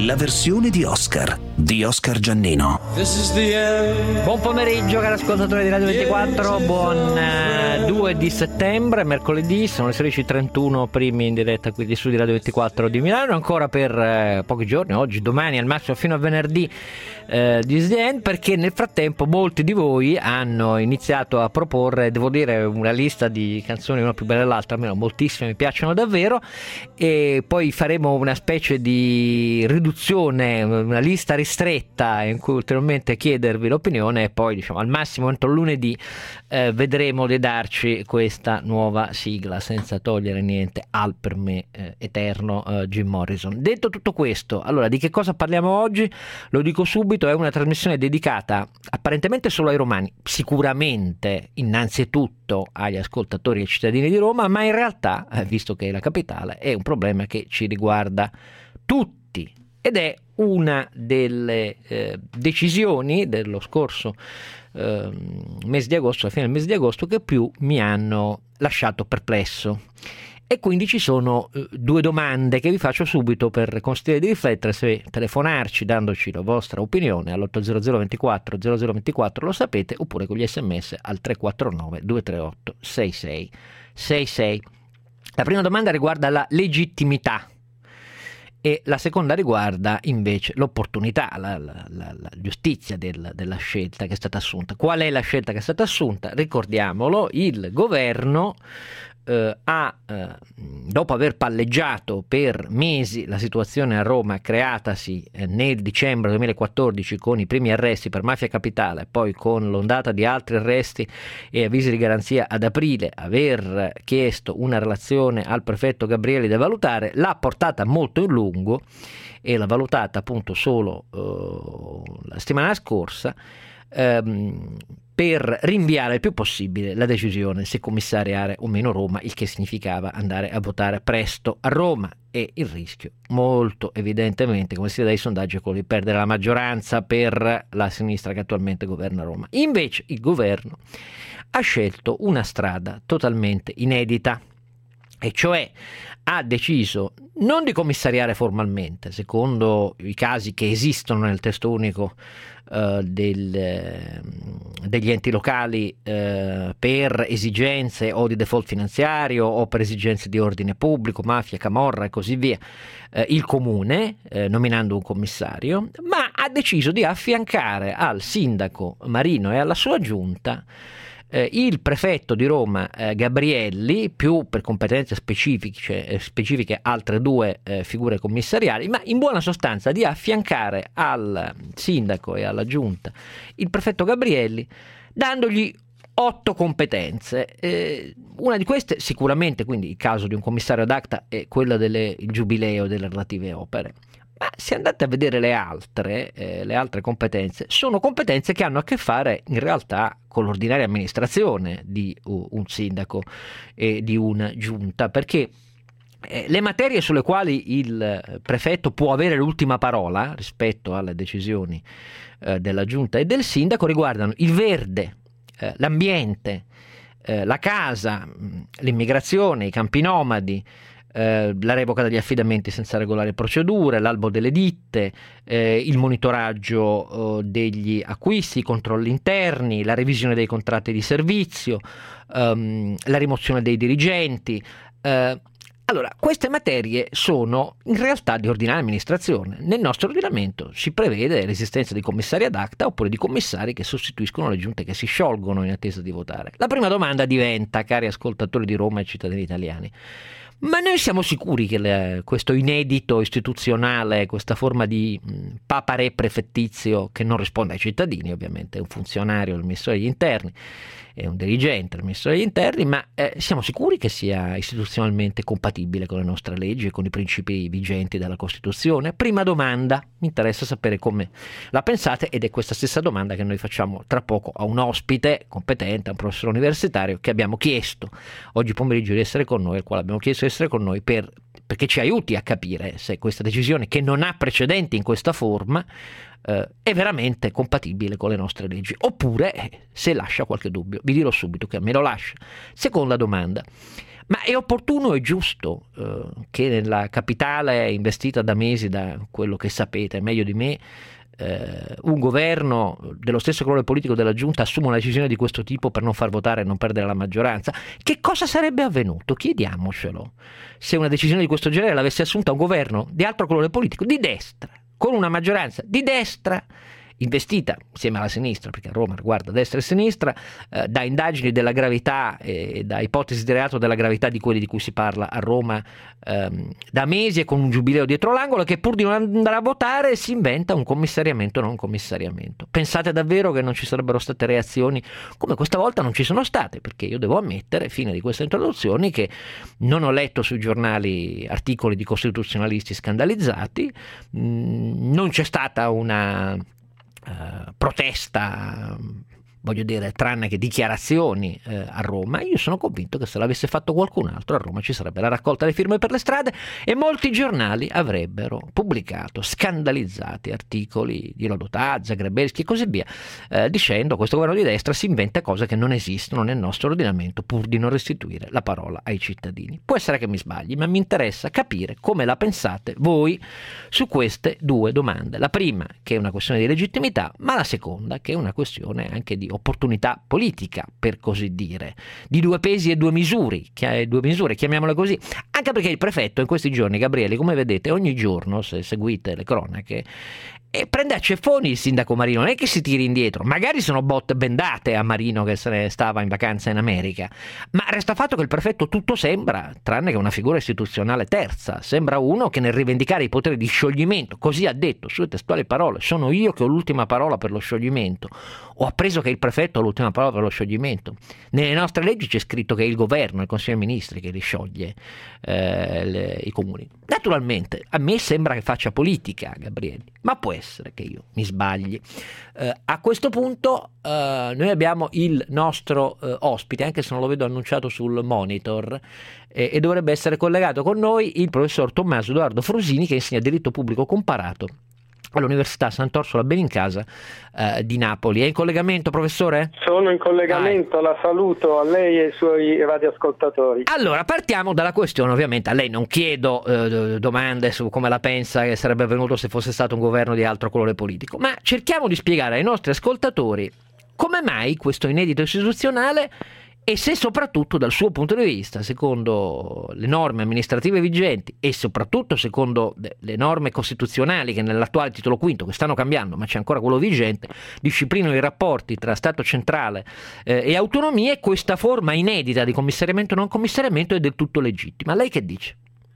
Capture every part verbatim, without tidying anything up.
la versione di Oscar di Oscar Giannino. Buon pomeriggio cari ascoltatori di Radio ventiquattro, buon eh, due di settembre, mercoledì, sono le sedici e trentuno, primi in diretta qui di Studi Radio ventiquattro di Milano, ancora per eh, pochi giorni, oggi, domani, al massimo fino a venerdì eh, di The End, perché nel frattempo molti di voi hanno iniziato a proporre, devo dire, una lista di canzoni una più bella dell'altra, almeno moltissime mi piacciono davvero, e poi faremo una specie di riduzione, una lista ristretta in cui ulteriormente chiedervi l'opinione, e poi diciamo al massimo entro lunedì eh, vedremo di darci questa nuova sigla senza togliere niente al per me eh, eterno eh, Jim Morrison. Detto tutto questo, allora di che cosa parliamo oggi? Lo dico subito, è una trasmissione dedicata apparentemente solo ai romani, sicuramente innanzitutto agli ascoltatori e ai cittadini di Roma, ma in realtà, eh, visto che è la capitale, è un problema che ci riguarda tutti, ed è una delle eh, decisioni dello scorso eh, mese di agosto, alla fine del mese di agosto, che più mi hanno lasciato perplesso. E quindi ci sono eh, due domande che vi faccio subito per consentire di riflettere, se telefonarci dandoci la vostra opinione all'otto zero zero ventiquattro zero zero ventiquattro, lo sapete, oppure con gli sms al tre quattro nove due tre otto sei sei sei sei. La prima domanda riguarda la legittimità e la seconda riguarda invece l'opportunità, la, la, la, la giustizia del, della scelta che è stata assunta. Qual è la scelta che è stata assunta? Ricordiamolo, il governo eh, ha, eh, dopo aver palleggiato per mesi la situazione a Roma creatasi eh, nel dicembre duemilaquattordici con i primi arresti per Mafia Capitale, poi con l'ondata di altri arresti e avvisi di garanzia ad aprile, aver chiesto una relazione al prefetto Gabrielli da valutare, l'ha portata molto in lungo e l'ha valutata appunto solo uh, la settimana scorsa, um, per rinviare il più possibile la decisione se commissariare o meno Roma, il che significava andare a votare presto a Roma, e il rischio molto evidentemente, come si vede dai sondaggi, è quello di perdere la maggioranza per la sinistra che attualmente governa Roma. Invece il governo ha scelto una strada totalmente inedita, e cioè ha deciso non di commissariare formalmente, secondo i casi che esistono nel testo unico uh, del, eh, degli enti locali, eh, per esigenze o di default finanziario o per esigenze di ordine pubblico, mafia, camorra e così via, eh, il comune, eh, nominando un commissario, ma ha deciso di affiancare al sindaco Marino e alla sua giunta Eh, il prefetto di Roma eh, Gabrielli, più per competenze specifiche, eh, specifiche altre due eh, figure commissariali, ma in buona sostanza di affiancare al sindaco e alla giunta il prefetto Gabrielli, dandogli otto competenze. Eh, una di queste sicuramente, quindi il caso di un commissario ad acta, è quella del giubileo delle relative opere. Ma se andate a vedere le altre, eh, le altre competenze, sono competenze che hanno a che fare in realtà con l'ordinaria amministrazione di uh, un sindaco e di una giunta, perché eh, le materie sulle quali il prefetto può avere l'ultima parola rispetto alle decisioni eh, della giunta e del sindaco riguardano il verde, eh, l'ambiente, eh, la casa, l'immigrazione, i campi nomadi, Eh, la revoca degli affidamenti senza regolari procedure, l'albo delle ditte, eh, il monitoraggio eh, degli acquisti, i controlli interni, la revisione dei contratti di servizio, ehm, la rimozione dei dirigenti. Eh, allora, queste materie sono in realtà di ordinaria amministrazione. Nel nostro ordinamento si prevede l'esistenza di commissari ad acta oppure di commissari che sostituiscono le giunte che si sciolgono in attesa di votare. La prima domanda diventa, cari ascoltatori di Roma e cittadini italiani: ma noi siamo sicuri che le, questo inedito istituzionale, questa forma di mh, papare prefettizio che non risponde ai cittadini, ovviamente è un funzionario del Ministero degli Interni, è un dirigente del Ministero degli Interni, ma eh, siamo sicuri che sia istituzionalmente compatibile con le nostre leggi e con i principi vigenti della Costituzione? Prima domanda, mi interessa sapere come la pensate, ed è questa stessa domanda che noi facciamo tra poco a un ospite competente, a un professore universitario che abbiamo chiesto oggi pomeriggio di essere con noi, al quale abbiamo chiesto di essere con noi per, perché ci aiuti a capire se questa decisione, che non ha precedenti in questa forma, eh, è veramente compatibile con le nostre leggi, oppure eh, se lascia qualche dubbio. Vi dirò subito che a me lo lascia. Seconda domanda: Ma è opportuno e giusto eh, che nella capitale, investita da mesi da quello che sapete meglio di me, eh, un governo dello stesso colore politico della giunta assuma una decisione di questo tipo per non far votare e non perdere la maggioranza? Che cosa sarebbe avvenuto? Chiediamocelo. Se una decisione di questo genere l'avesse assunta un governo di altro colore politico, di destra, con una maggioranza di destra, investita insieme alla sinistra, perché a Roma riguarda destra e sinistra, eh, da indagini della gravità e da ipotesi di reato della gravità di quelli di cui si parla a Roma ehm, da mesi, e con un giubileo dietro l'angolo, che pur di non andare a votare si inventa un commissariamento non commissariamento. Pensate davvero che non ci sarebbero state reazioni come questa volta non ci sono state? Perché io devo ammettere, fine di queste introduzioni, che non ho letto sui giornali articoli di costituzionalisti scandalizzati, mh, non c'è stata una Uh, protesta, voglio dire, tranne che dichiarazioni eh, a Roma. Io sono convinto che se l'avesse fatto qualcun altro a Roma ci sarebbe la raccolta delle firme per le strade e molti giornali avrebbero pubblicato scandalizzati articoli di Rodotà, Zagrebelsky e così via, eh, dicendo questo governo di destra si inventa cose che non esistono nel nostro ordinamento pur di non restituire la parola ai cittadini. Può essere che mi sbagli, ma mi interessa capire come la pensate voi su queste due domande. La prima, che è una questione di legittimità, ma la seconda, che è una questione anche di opportunità politica, per così dire, di due pesi e due misure, due misure, chiamiamole così, anche perché il prefetto in questi giorni, Gabriele, come vedete, ogni giorno, se seguite le cronache, e prende a ceffoni il sindaco Marino, non è che si tiri indietro, magari sono botte bendate a Marino che se ne stava in vacanza in America, ma resta fatto che il prefetto tutto sembra, tranne che una figura istituzionale terza, sembra uno che nel rivendicare i poteri di scioglimento, così ha detto, sue testuali parole, sono io che ho l'ultima parola per lo scioglimento, ho appreso che il prefetto ha l'ultima parola per lo scioglimento. Nelle nostre leggi c'è scritto che è il governo, il Consiglio dei Ministri che li scioglie eh, le, i comuni. Naturalmente a me sembra che faccia politica, Gabriele, ma può essere che io mi sbagli. Eh, a questo punto eh, noi abbiamo il nostro eh, ospite, anche se non lo vedo annunciato sul monitor, eh, e dovrebbe essere collegato con noi il professor Tommaso Edoardo Frusini, che insegna diritto pubblico comparato all'Università Sant'Orsola Benincasa eh, di Napoli. È in collegamento, professore? Sono in collegamento, ah, la saluto a lei e ai suoi radioascoltatori. Allora, partiamo dalla questione, ovviamente a lei non chiedo eh, domande su come la pensa che sarebbe avvenuto se fosse stato un governo di altro colore politico, ma cerchiamo di spiegare ai nostri ascoltatori come mai questo inedito istituzionale e se soprattutto dal suo punto di vista, secondo le norme amministrative vigenti e soprattutto secondo le norme costituzionali che nell'attuale titolo quinto, che stanno cambiando ma c'è ancora quello vigente, disciplinano i rapporti tra Stato centrale eh, e autonomie, questa forma inedita di commissariamento e non commissariamento è del tutto legittima. Lei che dice?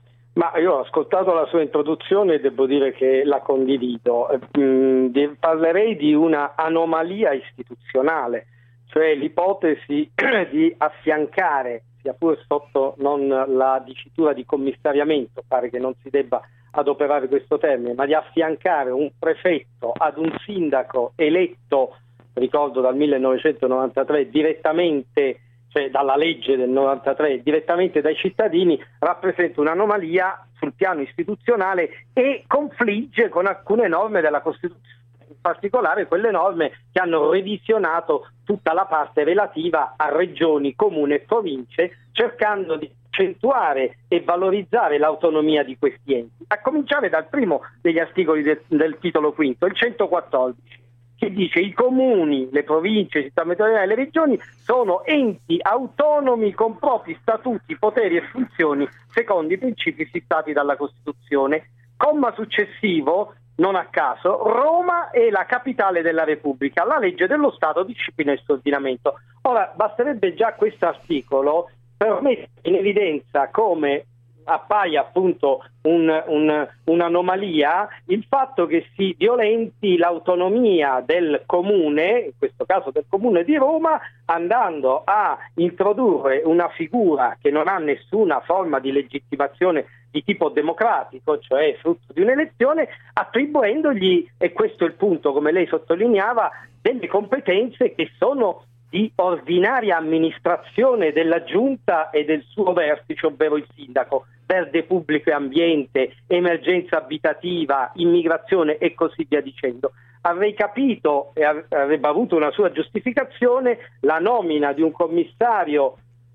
Ma io ho ascoltato la sua introduzione e devo dire che la condivido. Mm, parlerei di una anomalia istituzionale, cioè l'ipotesi di affiancare, sia pure sotto non la dicitura di commissariamento, pare che non si debba adoperare questo termine, ma di affiancare un prefetto ad un sindaco eletto, ricordo dal millenovecentonovantatré, direttamente, cioè dalla legge del novantatré, direttamente dai cittadini, rappresenta un'anomalia sul piano istituzionale e confligge con alcune norme della Costituzione, in particolare quelle norme che hanno revisionato tutta la parte relativa a regioni, comuni e province, cercando di accentuare e valorizzare l'autonomia di questi enti, a cominciare dal primo degli articoli del, del titolo quinto, il centoquattordici, che dice: i comuni, le province, le città metropolitane e le regioni sono enti autonomi con propri statuti, poteri e funzioni secondo i principi fissati dalla Costituzione. Comma successivo, non a caso, Roma è la capitale della Repubblica, la legge dello Stato disciplina il suo ordinamento. Ora, basterebbe già questo articolo per mettere in evidenza come appaia appunto un, un, un'anomalia il fatto che si violenti l'autonomia del comune, in questo caso del comune di Roma, andando a introdurre una figura che non ha nessuna forma di legittimazione di tipo democratico, cioè frutto di un'elezione, attribuendogli, e questo è il punto, come lei sottolineava, delle competenze che sono di ordinaria amministrazione della giunta e del suo vertice, ovvero il sindaco, verde pubblico e ambiente, emergenza abitativa, immigrazione e così via dicendo. Avrei capito e avrebbe avuto una sua giustificazione la nomina di un commissario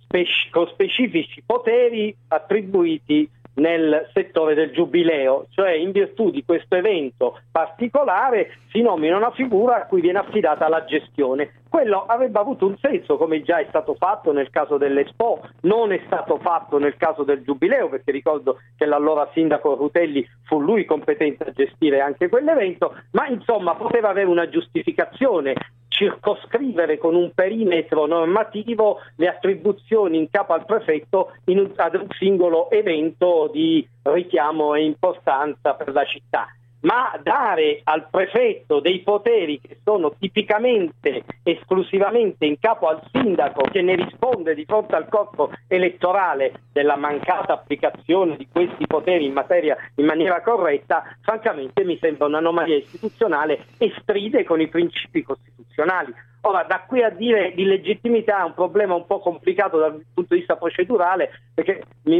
spec- con specifici poteri attribuiti nel settore del giubileo, cioè in virtù di questo evento particolare si nomina una figura a cui viene affidata la gestione. Quello avrebbe avuto un senso, come già è stato fatto nel caso dell'Expo, non è stato fatto nel caso del giubileo, perché ricordo che l'allora sindaco Rutelli fu lui competente a gestire anche quell'evento, ma insomma poteva avere una giustificazione, circoscrivere con un perimetro normativo le attribuzioni in capo al prefetto in un, ad un singolo evento di richiamo e importanza per la città. Ma dare al prefetto dei poteri che sono tipicamente esclusivamente in capo al sindaco, che ne risponde di fronte al corpo elettorale della mancata applicazione di questi poteri in materia in maniera corretta, francamente mi sembra un'anomalia istituzionale e stride con i principi costituzionali. Ora, da qui a dire di legittimità è un problema un po' complicato dal punto di vista procedurale, perché mi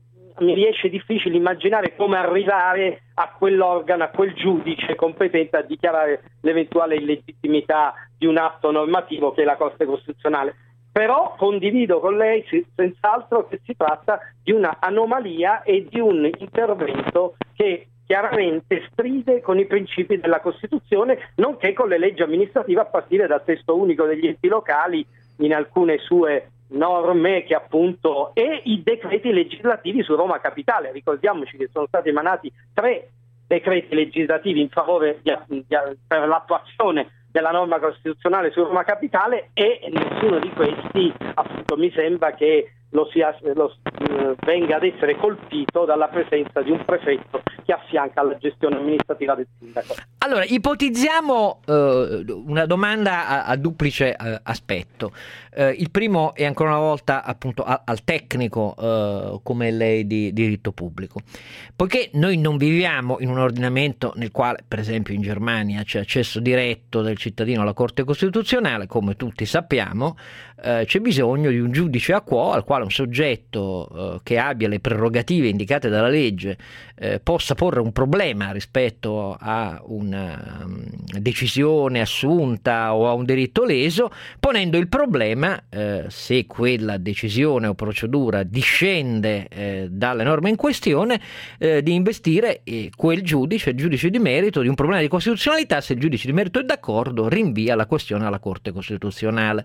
mi riesce difficile immaginare come arrivare a quell'organo, a quel giudice competente a dichiarare l'eventuale illegittimità di un atto normativo che è la Corte Costituzionale. Però condivido con lei senz'altro che si tratta di una anomalia e di un intervento che chiaramente stride con i principi della Costituzione, nonché con le leggi amministrative a partire dal testo unico degli enti locali in alcune sue norme che appunto e i decreti legislativi su Roma Capitale. Ricordiamoci che sono stati emanati tre decreti legislativi in favore di, di, per l'attuazione della norma costituzionale su Roma Capitale e nessuno di questi appunto mi sembra che lo sia, lo, eh, venga ad essere colpito dalla presenza di un prefetto che affianca alla gestione amministrativa del sindaco. Allora, ipotizziamo eh, una domanda a, a duplice eh, aspetto. Eh, il primo è ancora una volta appunto a, al tecnico eh, come lei di diritto pubblico. Poiché noi non viviamo in un ordinamento nel quale, per esempio in Germania, c'è accesso diretto del cittadino alla Corte Costituzionale, come tutti sappiamo, eh, c'è bisogno di un giudice a quo al quale un soggetto eh, che abbia le prerogative indicate dalla legge eh, possa porre un problema rispetto a una um, decisione assunta o a un diritto leso, ponendo il problema eh, se quella decisione o procedura discende eh, dalle norme in questione eh, di investire eh, quel giudice, il giudice di merito, di un problema di costituzionalità. Se il giudice di merito è d'accordo, rinvia la questione alla Corte Costituzionale.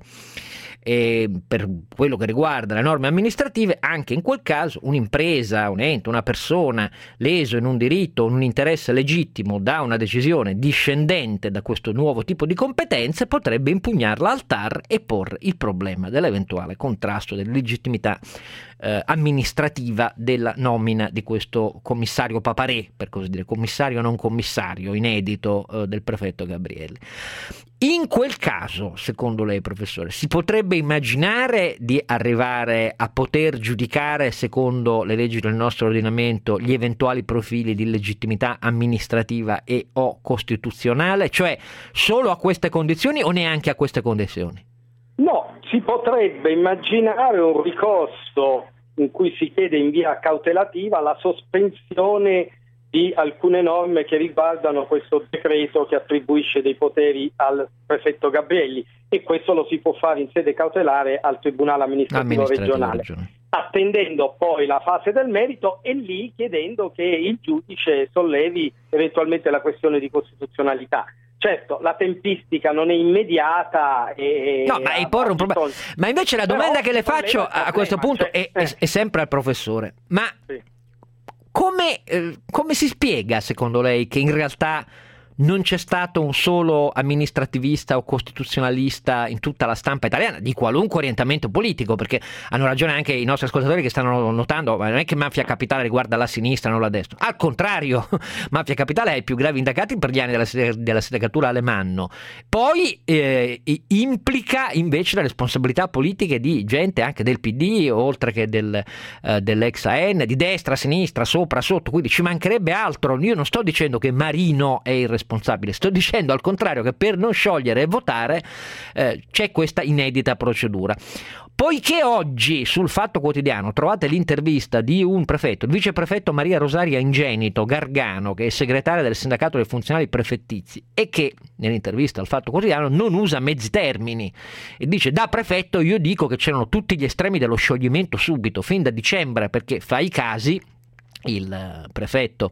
E per quello che riguarda le norme amministrative, anche in quel caso un'impresa, un ente, una persona leso in un diritto, in un interesse legittimo da una decisione discendente da questo nuovo tipo di competenze potrebbe impugnarla al T A R e porre il problema dell'eventuale contrasto della legittimità eh, amministrativa della nomina di questo commissario Paparè, per così dire, commissario non commissario, inedito eh, del prefetto Gabrielli. In quel caso, secondo lei, professore, si potrebbe immaginare di arrivare a poter giudicare, secondo le leggi del nostro ordinamento, gli eventuali profili di illegittimità amministrativa e o costituzionale, cioè solo a queste condizioni o neanche a queste condizioni? No, si potrebbe immaginare un ricorso in cui si chiede in via cautelativa la sospensione di alcune norme che riguardano questo decreto che attribuisce dei poteri al prefetto Gabrielli, e questo lo si può fare in sede cautelare al Tribunale amministrativo, amministrativo regionale, regionale, attendendo poi la fase del merito e lì chiedendo che il giudice sollevi eventualmente la questione di costituzionalità. Certo, la tempistica non è immediata e no, ma, è porre un problema. Ma invece la domanda Però, che le faccio a, a questo punto cioè, è, eh. è sempre al professore. Ma sì. Come, eh, come si spiega, secondo lei, che in realtà non c'è stato un solo amministrativista o costituzionalista in tutta la stampa italiana di qualunque orientamento politico? Perché hanno ragione anche i nostri ascoltatori che stanno notando, ma non è che Mafia Capitale riguarda la sinistra, non la destra. Al contrario, Mafia Capitale ha i più gravi indagati per gli anni della, della sindacatura Alemanno. Poi eh, implica invece le responsabilità politiche di gente anche del P D, oltre che del, eh, dell'ex A N, di destra, sinistra, sopra, sotto, quindi ci mancherebbe altro. Io non sto dicendo che Marino è il responsabile, responsabile. Sto dicendo al contrario che per non sciogliere e votare eh, c'è questa inedita procedura. Poiché oggi sul Fatto Quotidiano trovate l'intervista di un prefetto, il viceprefetto Maria Rosaria Ingenito Gargano, che è segretaria del sindacato dei funzionari prefettizi e che nell'intervista al Fatto Quotidiano non usa mezzi termini e dice: da prefetto io dico che c'erano tutti gli estremi dello scioglimento subito, fin da dicembre, perché fa i casi il prefetto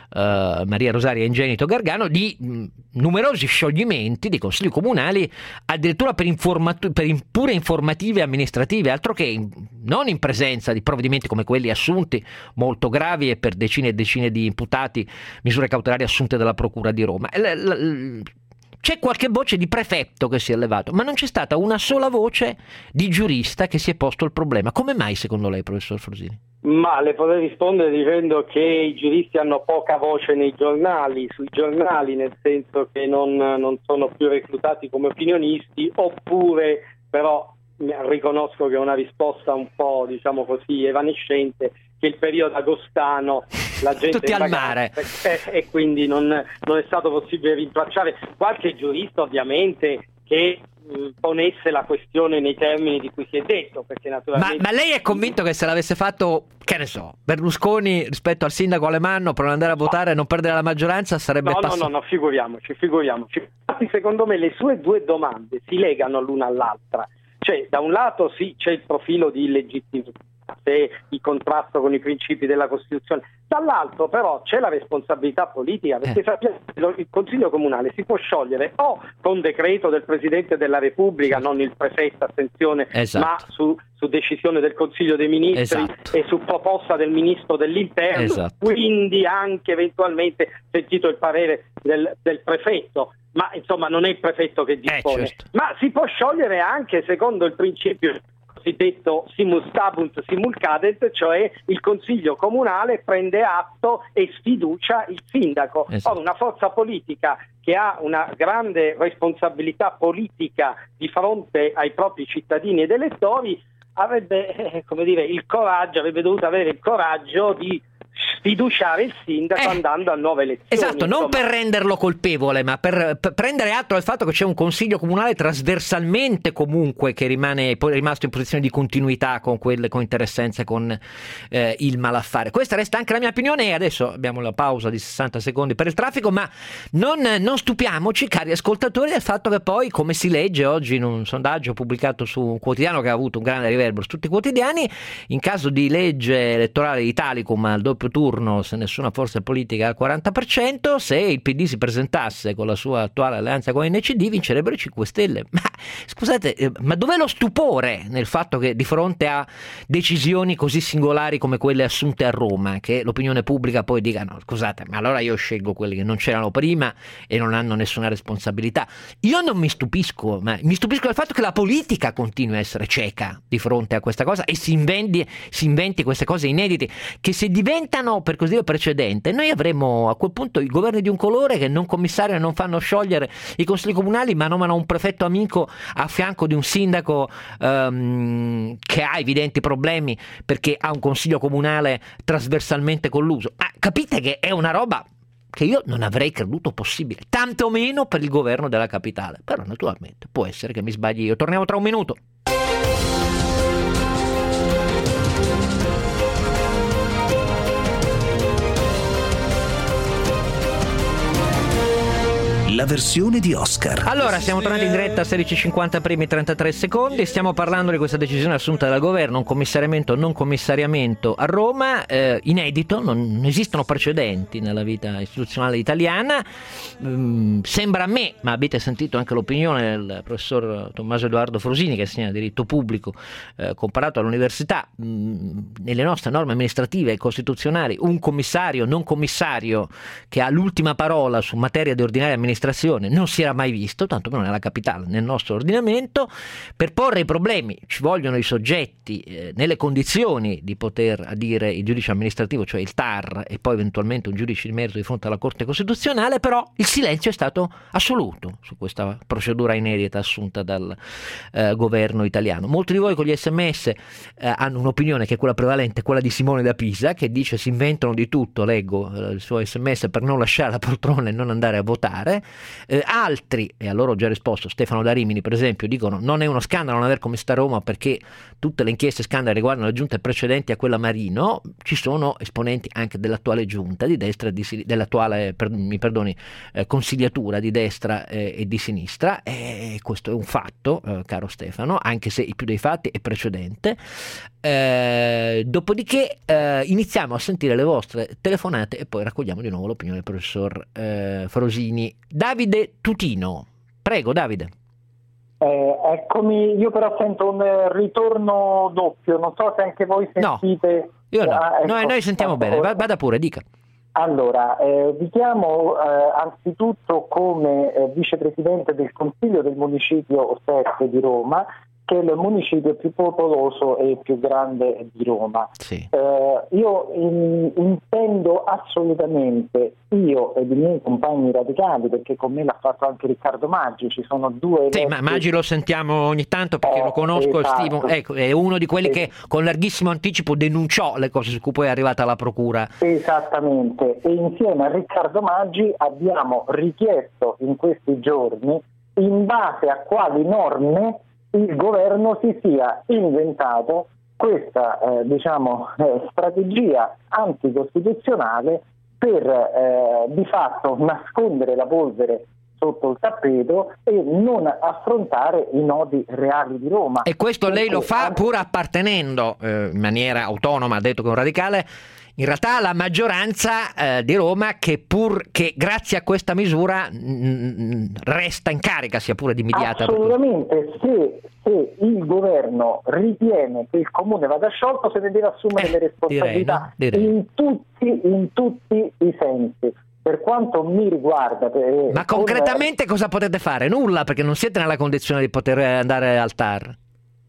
uh, Maria Rosaria Ingenito Gargano di mh, numerosi scioglimenti di consigli comunali, addirittura per, informatu- per in- pure informative amministrative, altro che in- non in presenza di provvedimenti come quelli assunti, molto gravi e per decine e decine di imputati, misure cautelari assunte dalla Procura di Roma. L- l- C'è qualche voce di prefetto che si è levato, ma non c'è stata una sola voce di giurista che si è posto il problema. Come mai secondo lei, professor Frusini? Ma le potrei rispondere dicendo che i giuristi hanno poca voce nei giornali, sui giornali, nel senso che non, non sono più reclutati come opinionisti, oppure però riconosco che è una risposta un po', diciamo così, evanescente, che il periodo agostano la gente tutti al mare e, e quindi non, non è stato possibile rintracciare qualche giurista ovviamente che mh, ponesse la questione nei termini di cui si è detto, perché naturalmente... Ma, ma lei è convinto che se l'avesse fatto, che ne so, Berlusconi rispetto al sindaco Alemanno per non andare a votare e non perdere la maggioranza sarebbe no, passato? No, no, no, figuriamoci, figuriamoci. Secondo me le sue due domande si legano l'una all'altra. Cioè, da un lato sì, c'è il profilo di illegittimità, se il contrasto con i principi della Costituzione, dall'altro però c'è la responsabilità politica, perché sappiamo che il Consiglio Comunale si può sciogliere o con decreto del Presidente della Repubblica, sì, non il prefetto, attenzione, esatto, ma su, su decisione del Consiglio dei Ministri, esatto, e su proposta del Ministro dell'Interno, esatto, quindi anche eventualmente sentito il parere del, del prefetto. Ma insomma non è il prefetto che dispone, eh, certo, ma si può sciogliere anche secondo il principio cosiddetto simul stabunt simul cadent, cioè il Consiglio Comunale prende atto e sfiducia il sindaco. Esatto. Ora, una forza politica che ha una grande responsabilità politica di fronte ai propri cittadini ed elettori avrebbe, eh, come dire, il coraggio, avrebbe dovuto avere il coraggio di sfiduciare il sindaco eh, andando a nuove elezioni. Esatto, non insomma. Per renderlo colpevole, ma per, per prendere atto del fatto che c'è un consiglio comunale trasversalmente comunque che rimane poi rimasto in posizione di continuità con quelle con interessenze con eh, il malaffare. Questa resta anche la mia opinione e adesso abbiamo la pausa di sessanta secondi per il traffico, ma non, non stupiamoci, cari ascoltatori, del fatto che poi, come si legge oggi in un sondaggio pubblicato su un quotidiano che ha avuto un grande riverbero su tutti i quotidiani, in caso di legge elettorale di Italicum al doppio turno, se nessuna forza politica al quaranta per cento, se il P D si presentasse con la sua attuale alleanza con l'N C D vincerebbero i cinque Stelle. Ma scusate, ma dov'è lo stupore nel fatto che di fronte a decisioni così singolari come quelle assunte a Roma, che l'opinione pubblica poi dica no, scusate, ma allora io scelgo quelli che non c'erano prima e non hanno nessuna responsabilità? Io non mi stupisco, ma mi stupisco del fatto che la politica continui a essere cieca di fronte a questa cosa e si inventi, si inventi queste cose inedite che se diventano per così dire precedente, noi avremo a quel punto i governi di un colore che non commissariano e non fanno sciogliere i consigli comunali, ma nominano un prefetto amico a fianco di un sindaco um, che ha evidenti problemi perché ha un consiglio comunale trasversalmente colluso. Ah, capite che è una roba che io non avrei creduto possibile, tantomeno per il governo della capitale. Però naturalmente può essere che mi sbagli io. Torniamo tra un minuto. La versione di Oscar. Allora, siamo tornati in diretta a sedici e cinquanta primi trentatré secondi. Stiamo parlando di questa decisione assunta dal governo, un commissariamento o non commissariamento a Roma, eh, inedito, non esistono precedenti nella vita istituzionale italiana. Mm, sembra a me, ma avete sentito anche l'opinione del professor Tommaso Edoardo Frusini, che insegna diritto pubblico eh, comparato all'università, mm, nelle nostre norme amministrative e costituzionali un commissario, non commissario, che ha l'ultima parola su materia di ordinaria amministrazione amministrazione non si era mai visto, tantomeno nella capitale, nel nostro ordinamento. Per porre i problemi ci vogliono i soggetti eh, nelle condizioni di poter adire il giudice amministrativo, cioè il T A R, e poi eventualmente un giudice di merito di fronte alla Corte Costituzionale, però il silenzio è stato assoluto su questa procedura inedita assunta dal eh, governo italiano. Molti di voi con gli sms eh, hanno un'opinione che è quella prevalente, quella di Simone da Pisa, che dice si inventano di tutto, leggo eh, il suo sms, per non lasciare la poltrona e non andare a votare. Eh, altri, e a loro ho già risposto, Stefano da Rimini per esempio, dicono non è uno scandalo non aver commesso a Roma perché tutte le inchieste scandali riguardano le giunte precedenti a quella Marino. Ci sono esponenti anche dell'attuale giunta di destra e di, dell'attuale per, mi perdoni eh, consigliatura di destra eh, e di sinistra, e questo è un fatto eh, caro Stefano, anche se il più dei fatti è precedente. Eh, dopodiché eh, iniziamo a sentire le vostre telefonate e poi raccogliamo di nuovo l'opinione del professor eh, Frosini. Davide Tutino, prego Davide. Eh, eccomi, io però sento un eh, ritorno doppio, non so se anche voi sentite. No, io no, ah, ecco, noi, noi sentiamo ecco, bene, vada pure, dica. Allora, eh, vi chiamo eh, anzitutto come eh, vicepresidente del Consiglio del Municipio sette di Roma, che è il municipio più popoloso e più grande di Roma. Sì. Eh, io in, intendo assolutamente, io ed i miei compagni radicali, perché con me l'ha fatto anche Riccardo Maggi, ci sono due... Sì, ma Maggi lo sentiamo ogni tanto perché eh, lo conosco esatto. e stimo, ecco, è uno di quelli eh. che con larghissimo anticipo denunciò le cose su cui poi è arrivata la procura. Esattamente, e insieme a Riccardo Maggi abbiamo richiesto in questi giorni in base a quali norme il governo si sia inventato questa eh, diciamo eh, strategia anticostituzionale per eh, di fatto nascondere la polvere sotto il tappeto e non affrontare i nodi reali di Roma. E questo lei lo fa anche... pur appartenendo eh, in maniera autonoma, ha detto che è un radicale, in realtà alla maggioranza eh, di Roma, che pur che grazie a questa misura mh, resta in carica, sia pure dimidiata. Assolutamente, se, se il governo ritiene che il comune vada sciolto se ne deve assumere eh, le responsabilità direi, no? direi. in tutti in tutti i sensi. Per quanto mi riguarda... Per, Ma concretamente con... cosa potete fare? Nulla, perché non siete nella condizione di poter andare al T A R.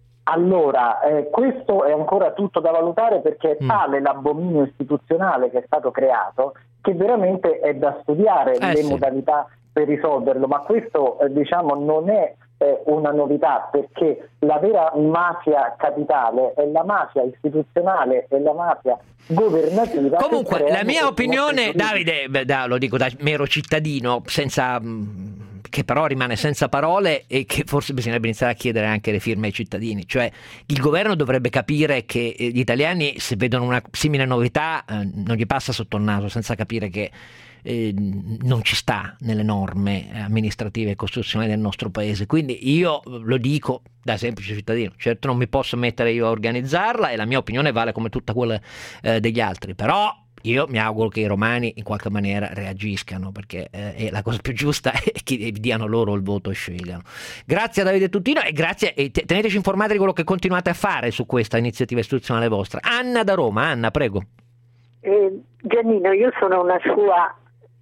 Allora, eh, questo è ancora tutto da valutare perché è mm. tale l'abominio istituzionale che è stato creato che veramente è da studiare eh, le sì. modalità per risolverlo, ma questo eh, diciamo non è eh, una novità, perché la vera mafia capitale è la mafia istituzionale e la mafia governativa. Comunque la mia opinione, Davide, beh, da, lo dico da mero cittadino, senza... Mh, che però rimane senza parole e che forse bisognerebbe iniziare a chiedere anche le firme ai cittadini, cioè il governo dovrebbe capire che gli italiani, se vedono una simile novità, eh, non gli passa sotto il naso senza capire che eh, non ci sta nelle norme amministrative e costituzionali del nostro paese. Quindi io lo dico da semplice cittadino, certo non mi posso mettere io a organizzarla e la mia opinione vale come tutta quella eh, degli altri, però io mi auguro che i romani in qualche maniera reagiscano, perché eh, la cosa più giusta è che diano loro il voto e scelgano. Grazie a Davide Tutino e grazie, e teneteci informati di quello che continuate a fare su questa iniziativa istituzionale vostra. Anna da Roma, Anna, prego. Eh, Giannino, io sono una sua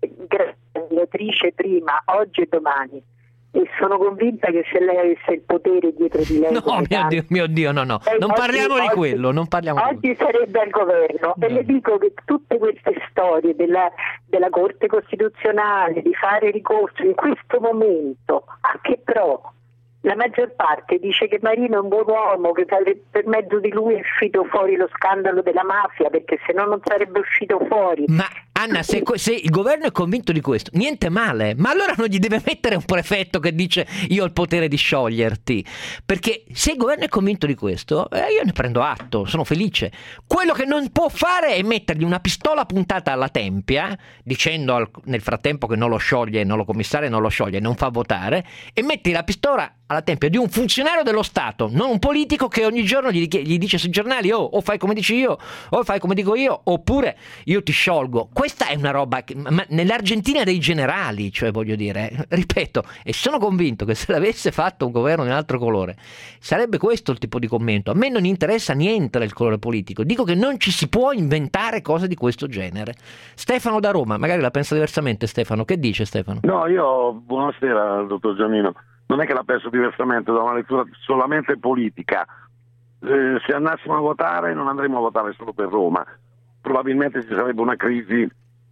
lettrice prima, oggi e domani, e sono convinta che se lei avesse il potere dietro di lei... No, mio Dio, mio Dio, no, no, eh, non oggi, parliamo oggi, di quello, non parliamo oggi di quello. sarebbe al governo, no. E le dico che tutte queste storie della, della Corte Costituzionale, di fare ricorso in questo momento, a che pro? La maggior parte dice che Marino è un buon uomo, che per mezzo di lui è uscito fuori lo scandalo della mafia, perché se no non sarebbe uscito fuori. Ma Anna, se, se il governo è convinto di questo, niente male, ma allora non gli deve mettere un prefetto che dice io ho il potere di scioglierti, perché se il governo è convinto di questo, eh, io ne prendo atto, sono felice. Quello che non può fare è mettergli una pistola puntata alla tempia, dicendo al, nel frattempo che non lo scioglie, non lo commissaria, non lo scioglie, non fa votare, e metti la pistola alla tempia di un funzionario dello Stato, non un politico che ogni giorno gli, gli dice sui giornali oh, o fai come dici io, o fai come dico io, oppure io ti sciolgo. questa è una roba che, ma nell'Argentina dei generali, cioè voglio dire, ripeto, e sono convinto che se l'avesse fatto un governo di un altro colore sarebbe questo il tipo di commento. A me non interessa niente del colore politico, dico che non ci si può inventare cose di questo genere. Stefano da Roma magari la pensa diversamente. Stefano, che dice Stefano? No, io, buonasera dottor Giannino, non è che la penso diversamente, da una lettura solamente politica. Eh, se andassimo a votare non andremo a votare solo per Roma, probabilmente ci sarebbe una crisi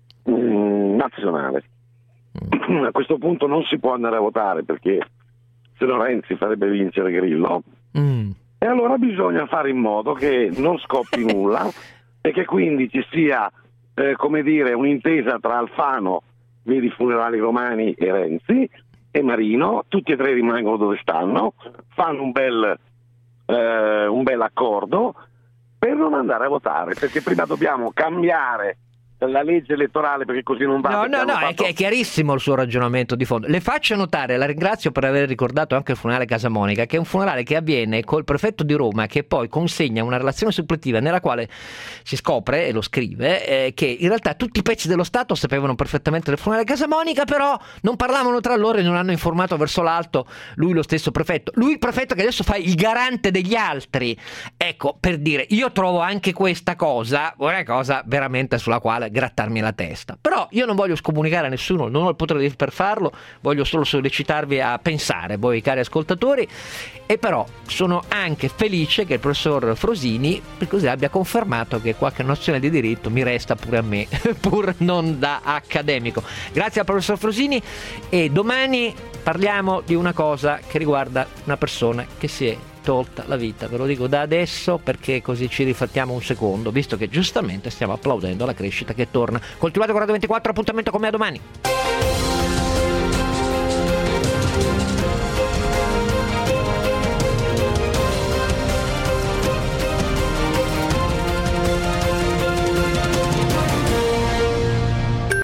mm, nazionale. Mm. A questo punto non si può andare a votare perché se no Renzi farebbe vincere Grillo, mm. e allora bisogna fare in modo che non scoppi nulla e che quindi ci sia eh, come dire un'intesa tra Alfano, vedi funerali romani, e Renzi e Marino, tutti e tre rimangono dove stanno, fanno un bel eh, un bel accordo per non andare a votare, perché prima dobbiamo cambiare la legge elettorale, perché così non va. No, no, no, fatto... è chiarissimo il suo ragionamento di fondo. Le faccio notare, la ringrazio per aver ricordato anche il funerale Casa Monica, che è un funerale che avviene col prefetto di Roma, che poi consegna una relazione suppletiva nella quale si scopre, e lo scrive, eh, che in realtà tutti i pezzi dello Stato sapevano perfettamente del funerale Casa Monica, però non parlavano tra loro e non hanno informato verso l'alto lui, lo stesso prefetto. Lui il prefetto che adesso fa il garante degli altri. Ecco, per dire, io trovo anche questa cosa una cosa veramente sulla quale grattarmi la testa, però io non voglio scomunicare a nessuno, non ho il potere per farlo, voglio solo sollecitarvi a pensare, voi cari ascoltatori, e però sono anche felice che il professor Frosini per così abbia confermato che qualche nozione di diritto mi resta pure a me, pur non da accademico. Grazie al professor Frosini, e domani parliamo di una cosa che riguarda una persona che si è tolta la vita, ve lo dico da adesso perché così ci riflettiamo un secondo, visto che giustamente stiamo applaudendo la crescita che torna. Continuate con Radio ventiquattro, appuntamento con me a domani.